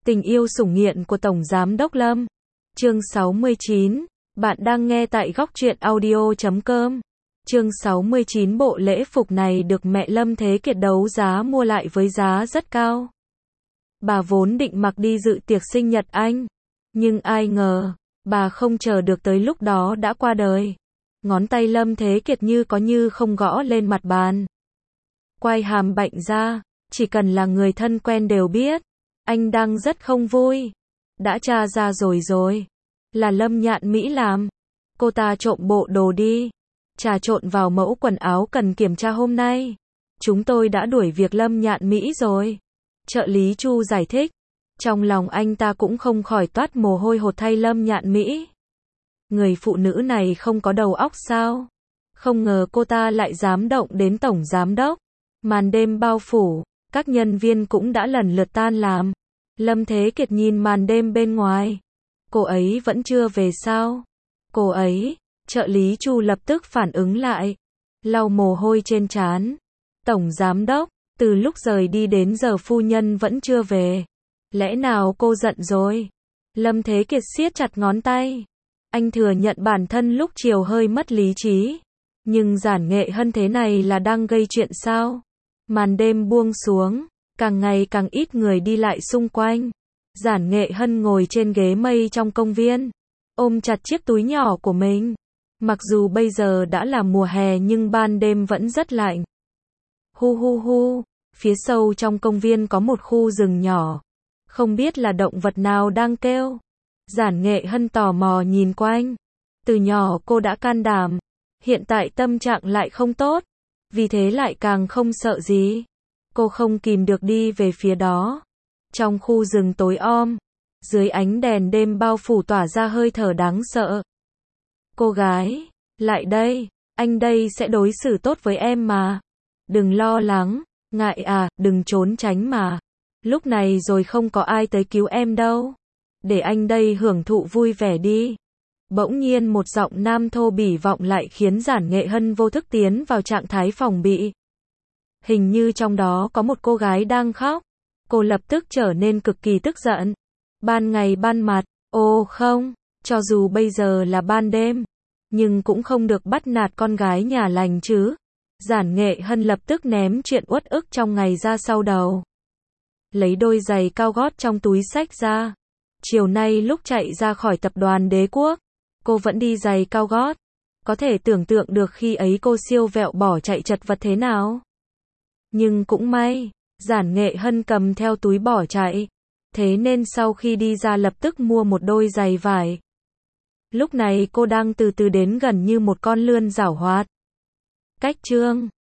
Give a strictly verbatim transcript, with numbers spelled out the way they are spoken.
Tình yêu sủng nghiện của Tổng Giám đốc Lâm. Chương sáu mươi chín. Bạn đang nghe tại góc truyện audio chấm com. Chương sáu mươi chín. Bộ lễ phục này được mẹ Lâm Thế Kiệt đấu giá mua lại với giá rất cao. Bà vốn định mặc đi dự tiệc sinh nhật anh. Nhưng ai ngờ, bà không chờ được tới lúc đó đã qua đời. Ngón tay Lâm Thế Kiệt như có như không gõ lên mặt bàn. Quay hàm bạnh ra, chỉ cần là người thân quen đều biết. Anh đang rất không vui. Đã tra ra rồi rồi. Là Lâm Nhạn Mỹ làm. Cô ta trộm bộ đồ đi. Trà trộn vào mẫu quần áo cần kiểm tra hôm nay. Chúng tôi đã đuổi việc Lâm Nhạn Mỹ rồi. Trợ lý Chu giải thích. Trong lòng anh ta cũng không khỏi toát mồ hôi hột thay Lâm Nhạn Mỹ. Người phụ nữ này không có đầu óc sao? Không ngờ cô ta lại dám động đến tổng giám đốc. Màn đêm bao phủ, các nhân viên cũng đã lần lượt tan làm. Lâm Thế Kiệt nhìn màn đêm bên ngoài. Cô ấy vẫn chưa về sao? Cô ấy, trợ lý Chu lập tức phản ứng lại. Lau mồ hôi trên trán. Tổng giám đốc, từ lúc rời đi đến giờ phu nhân vẫn chưa về. Lẽ nào cô giận rồi? Lâm Thế Kiệt siết chặt ngón tay. Anh thừa nhận bản thân lúc chiều hơi mất lý trí. Nhưng Giản Nghệ Hân thế này là đang gây chuyện sao? Màn đêm buông xuống, càng ngày càng ít người đi lại xung quanh. Giản Nghệ Hân ngồi trên ghế mây trong công viên, ôm chặt chiếc túi nhỏ của mình. Mặc dù bây giờ đã là mùa hè nhưng ban đêm vẫn rất lạnh. Hu hu hu, phía sâu trong công viên có một khu rừng nhỏ. Không biết là động vật nào đang kêu. Giản Nghệ Hân tò mò nhìn quanh. Từ nhỏ cô đã can đảm. Hiện tại tâm trạng lại không tốt. Vì thế lại càng không sợ gì. Cô không kìm được đi về phía đó. Trong khu rừng tối om, dưới ánh đèn đêm bao phủ tỏa ra hơi thở đáng sợ. Cô gái, lại đây, anh đây sẽ đối xử tốt với em mà. Đừng lo lắng, ngại à, đừng trốn tránh mà. Lúc này rồi không có ai tới cứu em đâu. Để anh đây hưởng thụ vui vẻ đi. Bỗng nhiên một giọng nam thô bỉ vọng lại khiến Giản Nghệ Hân vô thức tiến vào trạng thái phòng bị. Hình như trong đó có một cô gái đang khóc. Cô lập tức trở nên cực kỳ tức giận. Ban ngày ban mặt, ô không, cho dù bây giờ là ban đêm, nhưng cũng không được bắt nạt con gái nhà lành chứ. Giản Nghệ Hân lập tức ném chuyện uất ức trong ngày ra sau đầu. Lấy đôi giày cao gót trong túi xách ra. Chiều nay lúc chạy ra khỏi tập đoàn Đế Quốc, cô vẫn đi giày cao gót. Có thể tưởng tượng được khi ấy cô siêu vẹo bỏ chạy chật vật thế nào. Nhưng cũng may, Giản Nghệ Hân cầm theo túi bỏ chạy. Thế nên sau khi đi ra lập tức mua một đôi giày vải. Lúc này cô đang từ từ đến gần như một con lươn giảo hoạt. Cách chương